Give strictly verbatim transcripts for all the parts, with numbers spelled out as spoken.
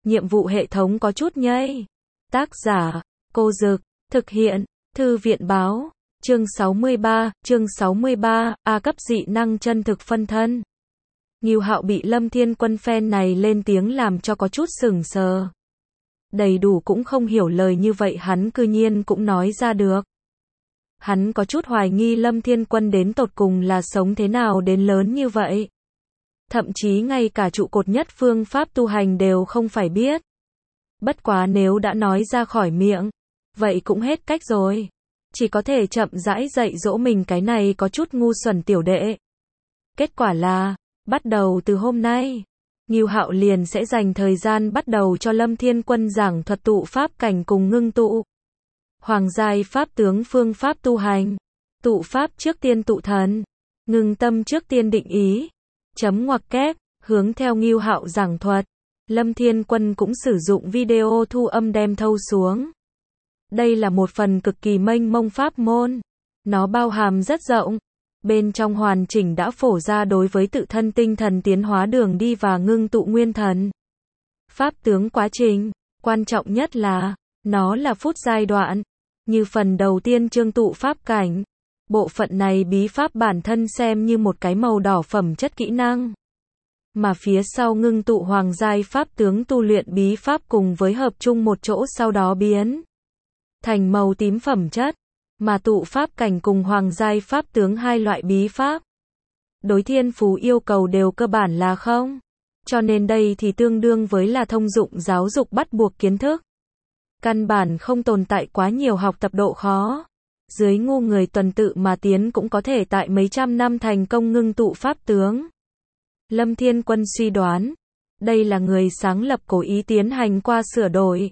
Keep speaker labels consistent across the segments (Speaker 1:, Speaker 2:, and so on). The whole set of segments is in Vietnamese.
Speaker 1: nhiệm vụ hệ thống có chút nhây. Tác giả, Cô Dực, thực hiện, Thư viện Báo, chương sáu mươi ba, chương sáu mươi ba, A cấp dị năng chân thực phân thân. Ngưu Hạo bị Lâm Thiên Quân phen này lên tiếng làm cho có chút sửng sờ. Đầy đủ cũng không hiểu lời như vậy hắn cư nhiên cũng nói ra được. Hắn có chút hoài nghi Lâm Thiên Quân đến tột cùng là sống thế nào đến lớn như vậy. Thậm chí ngay cả trụ cột nhất phương pháp tu hành đều không phải biết. Bất quá nếu đã nói ra khỏi miệng, vậy cũng hết cách rồi. Chỉ có thể chậm rãi dạy dỗ mình cái này có chút ngu xuẩn tiểu đệ. Kết quả là, bắt đầu từ hôm nay, Ngưu Hạo liền sẽ dành thời gian bắt đầu cho Lâm Thiên Quân giảng thuật tụ pháp cảnh cùng ngưng tụ. Hoàng giai pháp tướng phương pháp tu hành. Tụ pháp trước tiên tụ thần. Ngưng tâm trước tiên định ý. Chấm ngoặc kép, hướng theo Ngưu Hạo giảng thuật. Lâm Thiên Quân cũng sử dụng video thu âm đem thâu xuống. Đây là một phần cực kỳ mênh mông pháp môn. Nó bao hàm rất rộng. Bên trong hoàn chỉnh đã phổ ra đối với tự thân tinh thần tiến hóa đường đi và ngưng tụ nguyên thần. Pháp tướng quá trình, quan trọng nhất là, nó là phút giai đoạn. Như phần đầu tiên chương tụ pháp cảnh. Bộ phận này bí pháp bản thân xem như một cái màu đỏ phẩm chất kỹ năng. Mà phía sau ngưng tụ hoàng giai pháp tướng tu luyện bí pháp cùng với hợp chung một chỗ sau đó biến thành màu tím phẩm chất. Mà tụ pháp cảnh cùng hoàng giai pháp tướng hai loại bí pháp. Đối thiên phú yêu cầu đều cơ bản là không. Cho nên đây thì tương đương với là thông dụng giáo dục bắt buộc kiến thức. Căn bản không tồn tại quá nhiều học tập độ khó. Dưới ngu người tuần tự mà tiến cũng có thể tại mấy trăm năm thành công ngưng tụ pháp tướng. Lâm Thiên Quân suy đoán, đây là người sáng lập cố ý tiến hành qua sửa đổi,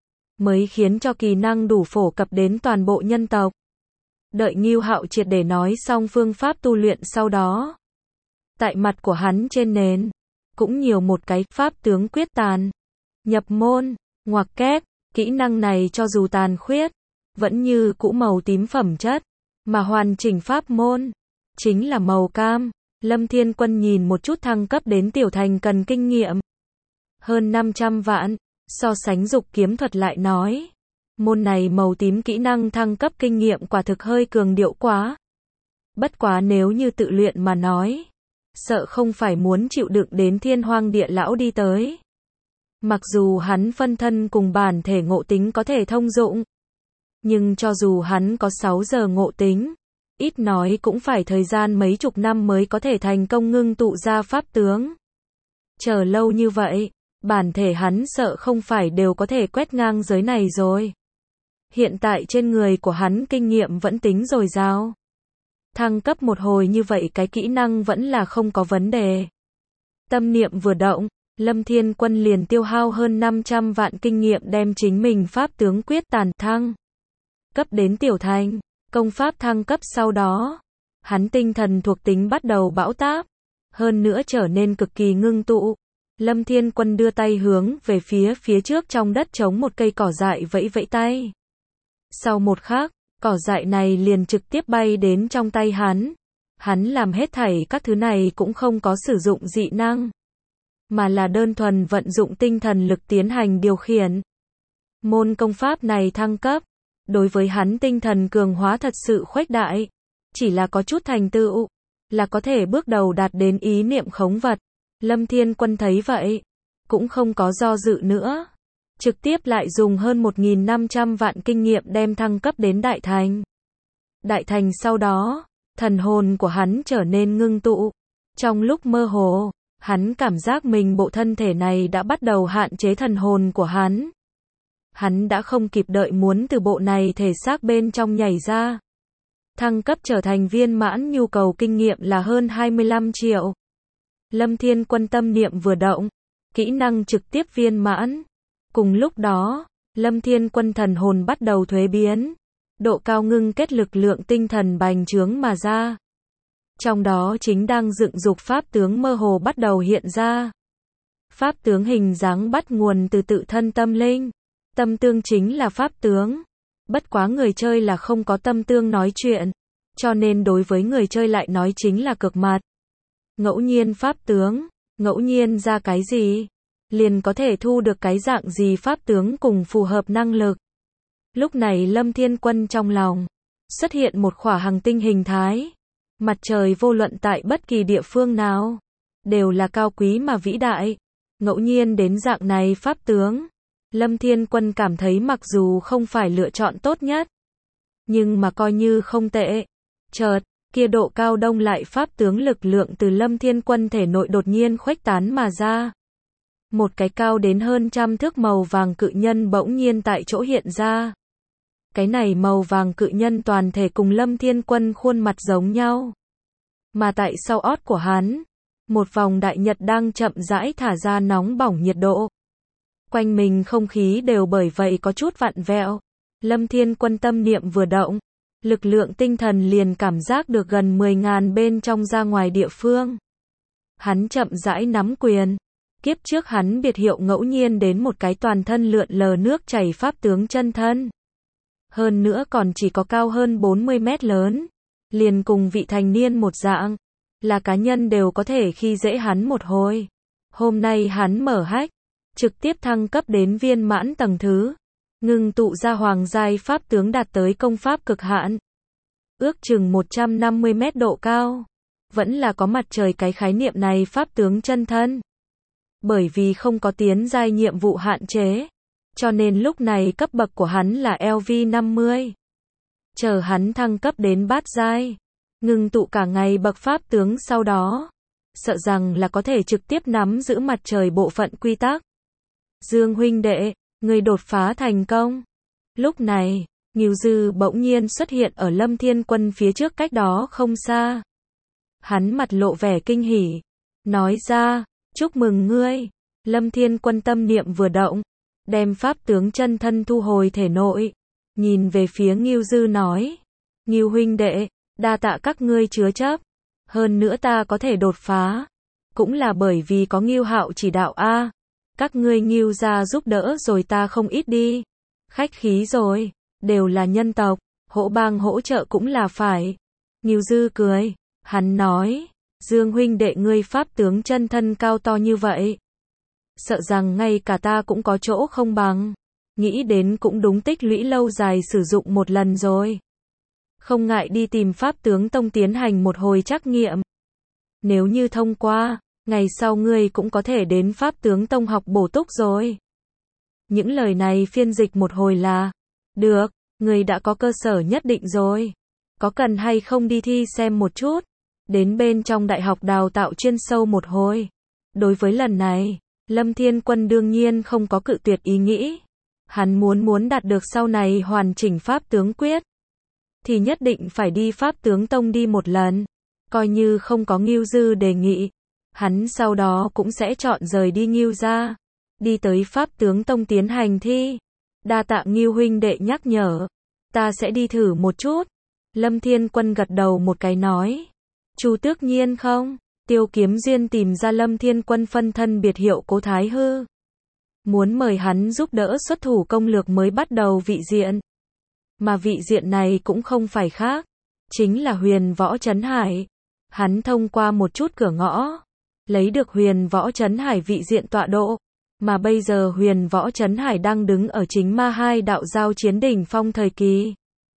Speaker 1: mới khiến cho kỳ năng đủ phổ cập đến toàn bộ nhân tộc. Đợi Ngưu Hạo triệt để nói xong phương pháp tu luyện sau đó. Tại mặt của hắn trên nền, cũng nhiều một cái pháp tướng quyết tàn. Nhập môn, ngoặc kép, kỹ năng này cho dù tàn khuyết, vẫn như cũ màu tím phẩm chất, mà hoàn chỉnh pháp môn, chính là màu cam. Lâm Thiên Quân nhìn một chút thăng cấp đến tiểu thành cần kinh nghiệm. Hơn năm trăm vạn, so sánh dục kiếm thuật lại nói. Môn này màu tím kỹ năng thăng cấp kinh nghiệm quả thực hơi cường điệu quá. Bất quá nếu như tự luyện mà nói, sợ không phải muốn chịu đựng đến thiên hoang địa lão đi tới. Mặc dù hắn phân thân cùng bản thể ngộ tính có thể thông dụng, nhưng cho dù hắn có sáu giờ ngộ tính, ít nói cũng phải thời gian mấy chục năm mới có thể thành công ngưng tụ ra pháp tướng. Chờ lâu như vậy, bản thể hắn sợ không phải đều có thể quét ngang giới này rồi. Hiện tại trên người của hắn kinh nghiệm vẫn tính dồi dào. Thăng cấp một hồi như vậy cái kỹ năng vẫn là không có vấn đề. Tâm niệm vừa động, Lâm Thiên Quân liền tiêu hao hơn năm trăm vạn kinh nghiệm đem chính mình pháp tướng quyết tàn thăng. Cấp đến tiểu thành, công pháp thăng cấp sau đó. Hắn tinh thần thuộc tính bắt đầu bão táp. Hơn nữa trở nên cực kỳ ngưng tụ. Lâm Thiên Quân đưa tay hướng về phía phía trước trong đất trống một cây cỏ dại vẫy vẫy tay. Sau một khắc, cỏ dại này liền trực tiếp bay đến trong tay hắn. Hắn làm hết thảy các thứ này cũng không có sử dụng dị năng, mà là đơn thuần vận dụng tinh thần lực tiến hành điều khiển. Môn công pháp này thăng cấp, đối với hắn tinh thần cường hóa thật sự khuếch đại. Chỉ là có chút thành tựu, là có thể bước đầu đạt đến ý niệm khống vật. Lâm Thiên Quân thấy vậy, cũng không có do dự nữa. Trực tiếp lại dùng hơn một nghìn năm trăm vạn kinh nghiệm đem thăng cấp đến đại thành. Đại thành sau đó, thần hồn của hắn trở nên ngưng tụ. Trong lúc mơ hồ, hắn cảm giác mình bộ thân thể này đã bắt đầu hạn chế thần hồn của hắn. Hắn đã không kịp đợi muốn từ bộ này thể xác bên trong nhảy ra. Thăng cấp trở thành viên mãn nhu cầu kinh nghiệm là hơn hai mươi lăm triệu. Lâm Thiên Quân tâm niệm vừa động, kỹ năng trực tiếp viên mãn. Cùng lúc đó, Lâm Thiên Quân thần hồn bắt đầu thuế biến. Độ cao ngưng kết lực lượng tinh thần bành trướng mà ra. Trong đó chính đang dựng dục pháp tướng mơ hồ bắt đầu hiện ra. Pháp tướng hình dáng bắt nguồn từ tự thân tâm linh. Tâm tương chính là pháp tướng. Bất quá người chơi là không có tâm tương nói chuyện. Cho nên đối với người chơi lại nói chính là cực mặt. Ngẫu nhiên pháp tướng, ngẫu nhiên ra cái gì? liền có thể thu được cái dạng gì pháp tướng cùng phù hợp năng lực. Lúc này Lâm Thiên Quân trong lòng xuất hiện một khỏa hành tinh hình thái. Mặt trời vô luận tại bất kỳ địa phương nào, đều là cao quý mà vĩ đại. Ngẫu nhiên đến dạng này pháp tướng, Lâm Thiên Quân cảm thấy mặc dù không phải lựa chọn tốt nhất, nhưng mà coi như không tệ. Chợt, kia độ cao đông lại pháp tướng lực lượng từ Lâm Thiên Quân thể nội đột nhiên khuếch tán mà ra. Một cái cao đến hơn trăm thước màu vàng cự nhân bỗng nhiên tại chỗ hiện ra. Cái này màu vàng cự nhân toàn thể cùng Lâm Thiên Quân khuôn mặt giống nhau. Mà tại sau ót của hắn, một vòng đại nhật đang chậm rãi thả ra nóng bỏng nhiệt độ. Quanh mình không khí đều bởi vậy có chút vặn vẹo. Lâm Thiên Quân tâm niệm vừa động, lực lượng tinh thần liền cảm giác được gần mười ngàn bên trong ra ngoài địa phương. Hắn chậm rãi nắm quyền. Kiếp trước hắn biệt hiệu ngẫu nhiên đến một cái toàn thân lượn lờ nước chảy pháp tướng chân thân. Hơn nữa còn chỉ có cao hơn bốn mươi mét lớn. Liền cùng vị thành niên một dạng. Là cá nhân đều có thể khi dễ hắn một hồi. Hôm nay hắn mở hách. Trực tiếp thăng cấp đến viên mãn tầng thứ. Ngưng tụ ra hoàng giai pháp tướng đạt tới công pháp cực hạn. Ước chừng một trăm năm mươi mét độ cao. Vẫn là có mặt trời cái khái niệm này pháp tướng chân thân. Bởi vì không có tiến giai nhiệm vụ hạn chế. Cho nên lúc này cấp bậc của hắn là L V năm mươi. Chờ hắn thăng cấp đến bát giai. Ngưng tụ cả ngày bậc pháp tướng sau đó. Sợ rằng là có thể trực tiếp nắm giữ mặt trời bộ phận quy tắc. Dương huynh đệ, người đột phá thành công. Lúc này, Ngưu Dư bỗng nhiên xuất hiện ở Lâm Thiên Quân phía trước cách đó không xa. Hắn mặt lộ vẻ kinh hỉ. Nói ra, chúc mừng ngươi. Lâm Thiên Quân tâm niệm vừa động. Đem pháp tướng chân thân thu hồi thể nội. Nhìn về phía Ngưu Dư nói. Ngưu huynh đệ, đa tạ các ngươi chứa chấp. Hơn nữa ta có thể đột phá. Cũng là bởi vì có Ngưu Hạo chỉ đạo a. Các ngươi Ngưu gia giúp đỡ rồi ta không ít đi. Khách khí rồi, đều là nhân tộc, hỗ bang hỗ trợ cũng là phải. Ngưu Dư cười, hắn nói, Dương huynh đệ ngươi pháp tướng chân thân cao to như vậy. Sợ rằng ngay cả ta cũng có chỗ không bằng. Nghĩ đến cũng đúng tích lũy lâu dài sử dụng một lần rồi. Không ngại đi tìm pháp tướng tông tiến hành một hồi trắc nghiệm. Nếu như thông qua, ngày sau ngươi cũng có thể đến pháp tướng tông học bổ túc rồi. Những lời này phiên dịch một hồi là, được, ngươi đã có cơ sở nhất định rồi. Có cần hay không đi thi xem một chút. Đến bên trong đại học đào tạo chuyên sâu một hồi. Đối với lần này, Lâm Thiên Quân đương nhiên không có cự tuyệt ý nghĩ. Hắn muốn muốn đạt được sau này hoàn chỉnh pháp tướng quyết. Thì nhất định phải đi pháp tướng tông đi một lần. Coi như không có Ngưu Dư đề nghị. Hắn sau đó cũng sẽ chọn rời đi Ngưu gia. Đi tới pháp tướng tông tiến hành thi. Đa tạ Ngưu huynh đệ nhắc nhở. Ta sẽ đi thử một chút. Lâm Thiên Quân gật đầu một cái nói. Chu Tước Nhiên không? Tiêu Kiếm Duyên tìm ra Lâm Thiên Quân phân thân biệt hiệu Cố Thái Hư. Muốn mời hắn giúp đỡ xuất thủ công lược mới bắt đầu vị diện. Mà vị diện này cũng không phải khác. Chính là Huyền Võ Trấn Hải. Hắn thông qua một chút cửa ngõ. Lấy được Huyền Võ Trấn Hải vị diện tọa độ. Mà bây giờ Huyền Võ Trấn Hải đang đứng ở chính ma hai đạo giao chiến đỉnh phong thời kỳ.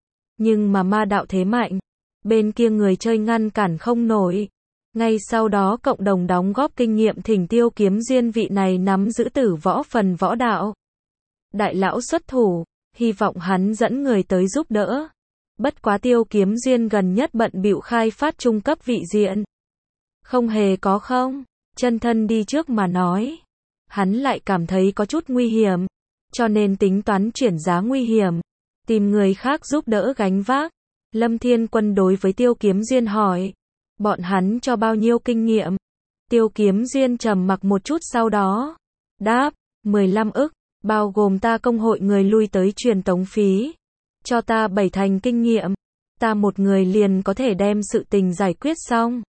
Speaker 1: Nhưng mà ma đạo thế mạnh. Bên kia người chơi ngăn cản không nổi. Ngay sau đó cộng đồng đóng góp kinh nghiệm thỉnh Tiêu Kiếm Duyên vị này nắm giữ tử võ phần võ đạo. Đại lão xuất thủ, hy vọng hắn dẫn người tới giúp đỡ. Bất quá Tiêu Kiếm Duyên gần nhất bận bịu khai phát trung cấp vị diện. Không hề có không, chân thân đi trước mà nói. Hắn lại cảm thấy có chút nguy hiểm, cho nên tính toán chuyển giá nguy hiểm. Tìm người khác giúp đỡ gánh vác. Lâm Thiên Quân đối với Tiêu Kiếm Duyên hỏi. Bọn hắn cho bao nhiêu kinh nghiệm? Tiêu Kiếm Duyên trầm mặc một chút sau đó. Đáp, mười lăm ức, bao gồm ta công hội người lui tới truyền tống phí. Cho ta bảy thành kinh nghiệm. Ta một người liền có thể đem sự tình giải quyết xong.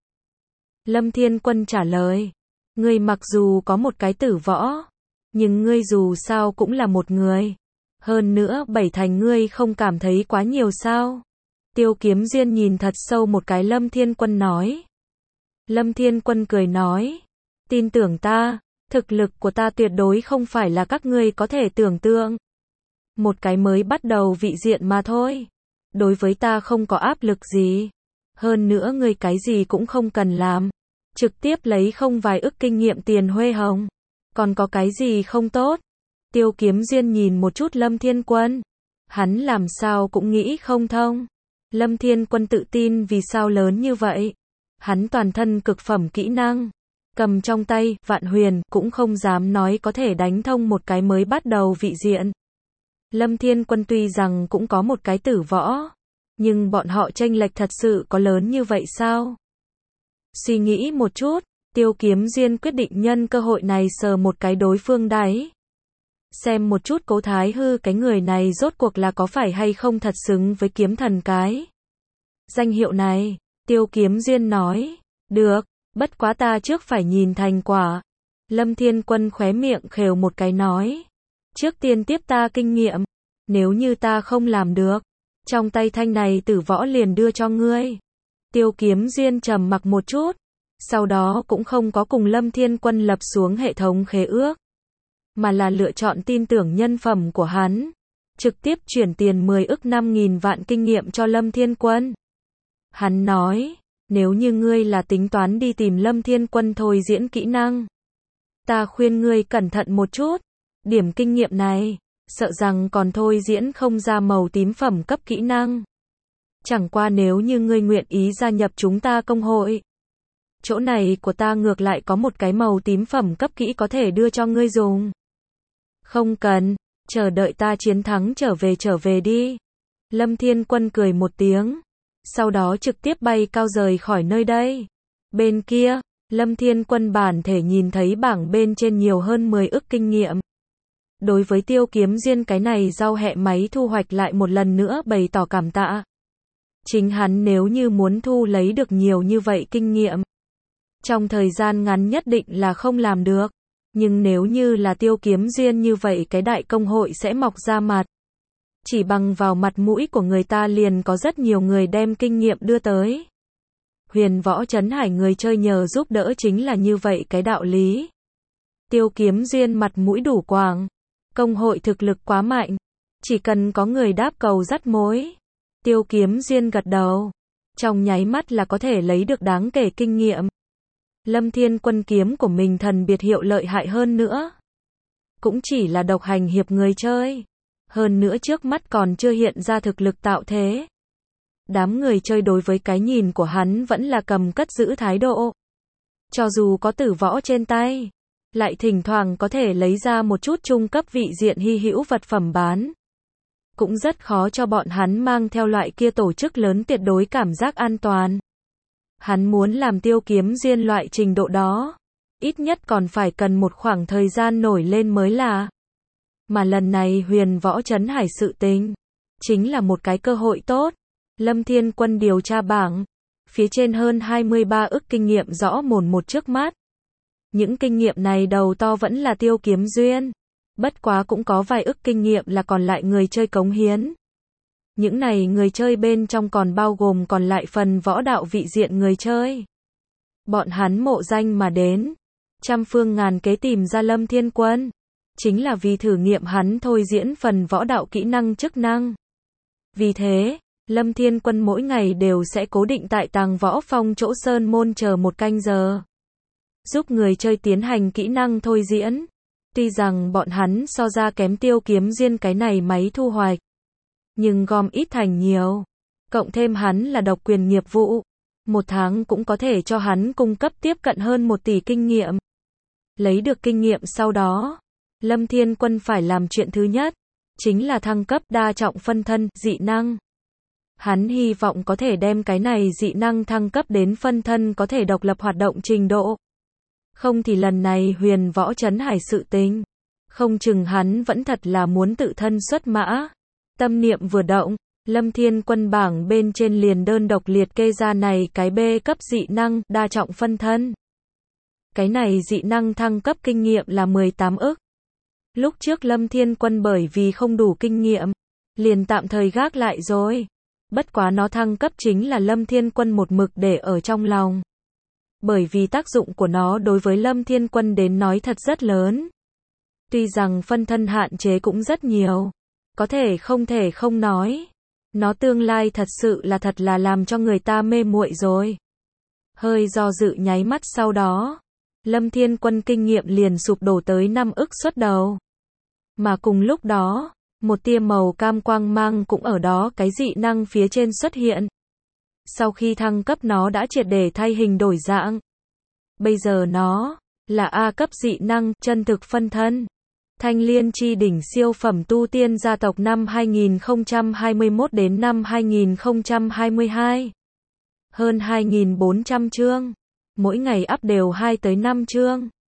Speaker 1: Lâm Thiên Quân trả lời. Ngươi mặc dù có một cái tử võ. Nhưng ngươi dù sao cũng là một người. Hơn nữa bảy thành ngươi không cảm thấy quá nhiều sao? Tiêu Kiếm Duyên nhìn thật sâu một cái Lâm Thiên Quân nói. Lâm Thiên Quân cười nói. Tin tưởng ta, Thực lực của ta tuyệt đối không phải là các ngươi có thể tưởng tượng. Một cái mới bắt đầu vị diện mà thôi. Đối với ta không có áp lực gì. Hơn nữa ngươi cái gì cũng không cần làm. Trực tiếp lấy không vài ức kinh nghiệm tiền huê hồng. Còn có cái gì không tốt? Tiêu Kiếm Duyên nhìn một chút Lâm Thiên Quân. Hắn làm sao cũng nghĩ không thông. Lâm Thiên Quân tự tin vì sao lớn như vậy. Hắn toàn thân cực phẩm kỹ năng. Cầm trong tay, Vạn Huyền, cũng không dám nói có thể đánh thông một cái mới bắt đầu vị diện. Lâm Thiên Quân tuy rằng cũng có một cái tử võ. Nhưng bọn họ chênh lệch thật sự có lớn như vậy sao? Suy nghĩ một chút, Tiêu Kiếm Duyên quyết định nhân cơ hội này sờ một cái đối phương đáy. Xem một chút Cố Thái Hư cái người này rốt cuộc là có phải hay không thật xứng với kiếm thần cái. Danh hiệu này, Tiêu Kiếm Duyên nói, được, bất quá ta trước phải nhìn thành quả. Lâm Thiên Quân khóe miệng khều một cái nói, trước tiên tiếp ta kinh nghiệm, nếu như ta không làm được, trong tay thanh này tử võ liền đưa cho ngươi. Tiêu Kiếm Duyên trầm mặc một chút, sau đó cũng không có cùng Lâm Thiên Quân lập xuống hệ thống khế ước, mà là lựa chọn tin tưởng nhân phẩm của hắn, trực tiếp chuyển tiền mười ức năm nghìn vạn kinh nghiệm cho Lâm Thiên Quân. Hắn nói, nếu như ngươi là tính toán đi tìm Lâm Thiên Quân thôi diễn kỹ năng, ta khuyên ngươi cẩn thận một chút, điểm kinh nghiệm này, sợ rằng còn thôi diễn không ra màu tím phẩm cấp kỹ năng. Chẳng qua nếu như ngươi nguyện ý gia nhập chúng ta công hội, chỗ này của ta ngược lại có một cái màu tím phẩm cấp kỹ có thể đưa cho ngươi dùng. Không cần, chờ đợi ta chiến thắng trở về trở về đi. Lâm Thiên Quân cười một tiếng, sau đó trực tiếp bay cao rời khỏi nơi đây. Bên kia, Lâm Thiên Quân bản thể nhìn thấy bảng bên trên nhiều hơn mười ức kinh nghiệm. Đối với Tiêu Kiếm Duyên cái này rau hẹ máy thu hoạch lại một lần nữa bày tỏ cảm tạ. Chính hắn nếu như muốn thu lấy được nhiều như vậy kinh nghiệm, trong thời gian ngắn nhất định là không làm được. Nhưng nếu như là Tiêu Kiếm Duyên như vậy cái đại công hội sẽ mọc ra mặt. Chỉ bằng vào mặt mũi của người ta liền có rất nhiều người đem kinh nghiệm đưa tới. Huyền Võ Trấn Hải người chơi nhờ giúp đỡ chính là như vậy cái đạo lý. Tiêu Kiếm Duyên mặt mũi đủ quảng. Công hội thực lực quá mạnh. Chỉ cần có người đáp cầu dắt mối. Tiêu Kiếm Duyên gật đầu. Trong nháy mắt là có thể lấy được đáng kể kinh nghiệm. Lâm Thiên Quân kiếm của mình thần biệt hiệu lợi hại hơn nữa. Cũng chỉ là độc hành hiệp người chơi. Hơn nữa trước mắt còn chưa hiện ra thực lực tạo thế. Đám người chơi đối với cái nhìn của hắn vẫn là cầm cất giữ thái độ. Cho dù có tử võ trên tay, lại thỉnh thoảng có thể lấy ra một chút trung cấp vị diện hy hữu vật phẩm bán. Cũng rất khó cho bọn hắn mang theo loại kia tổ chức lớn tuyệt đối cảm giác an toàn. Hắn muốn làm Tiêu Kiếm Duyên loại trình độ đó, ít nhất còn phải cần một khoảng thời gian nổi lên mới là. Mà lần này Huyền Võ Trấn Hải sự tình, chính là một cái cơ hội tốt. Lâm Thiên Quân điều tra bảng, phía trên hơn hai mươi ba ức kinh nghiệm rõ mồn một trước mắt. Những kinh nghiệm này đầu to vẫn là Tiêu Kiếm Duyên, bất quá cũng có vài ức kinh nghiệm là còn lại người chơi cống hiến. Những này người chơi bên trong còn bao gồm còn lại phần võ đạo vị diện người chơi. Bọn hắn mộ danh mà đến, trăm phương ngàn kế tìm ra Lâm Thiên Quân, chính là vì thử nghiệm hắn thôi diễn phần võ đạo kỹ năng chức năng. Vì thế, Lâm Thiên Quân mỗi ngày đều sẽ cố định tại Tàng Võ Phong chỗ sơn môn chờ một canh giờ, giúp người chơi tiến hành kỹ năng thôi diễn. Tuy rằng bọn hắn so ra kém Tiêu Kiếm Duyên cái này máy thu hoạch, nhưng gom ít thành nhiều, cộng thêm hắn là độc quyền nghiệp vụ, một tháng cũng có thể cho hắn cung cấp tiếp cận hơn một tỷ kinh nghiệm. Lấy được kinh nghiệm sau đó, Lâm Thiên Quân phải làm chuyện thứ nhất, chính là thăng cấp đa trọng phân thân, dị năng. Hắn hy vọng có thể đem cái này dị năng thăng cấp đến phân thân có thể độc lập hoạt động trình độ. Không thì lần này Huyền Võ Trấn Hải sự tình, không chừng hắn vẫn thật là muốn tự thân xuất mã. Tâm niệm vừa động, Lâm Thiên Quân bảng bên trên liền đơn độc liệt kê ra này cái B cấp dị năng, đa trọng phân thân. Cái này dị năng thăng cấp kinh nghiệm là mười tám ức. Lúc trước Lâm Thiên Quân bởi vì không đủ kinh nghiệm, liền tạm thời gác lại rồi. Bất quá nó thăng cấp chính là Lâm Thiên Quân một mực để ở trong lòng. bởi vì tác dụng của nó đối với Lâm Thiên Quân đến nói thật rất lớn. Tuy rằng phân thân hạn chế cũng rất nhiều, có thể không thể không nói, nó tương lai thật sự là thật là làm cho người ta mê muội rồi. Hơi do dự nháy mắt sau đó, Lâm Thiên Quân kinh nghiệm liền sụp đổ tới năm ức xuất đầu. Mà cùng lúc đó, một tia màu cam quang mang cũng ở đó cái dị năng phía trên xuất hiện. Sau khi thăng cấp nó đã triệt để thay hình đổi dạng. Bây giờ nó là A cấp dị năng, chân thực phân thân. Thanh Liên chi đỉnh siêu phẩm tu tiên gia tộc năm hai nghìn không trăm hai mươi mốt đến năm hai nghìn không trăm hai mươi hai. Hơn hai nghìn bốn trăm chương. Mỗi ngày up đều hai tới năm chương.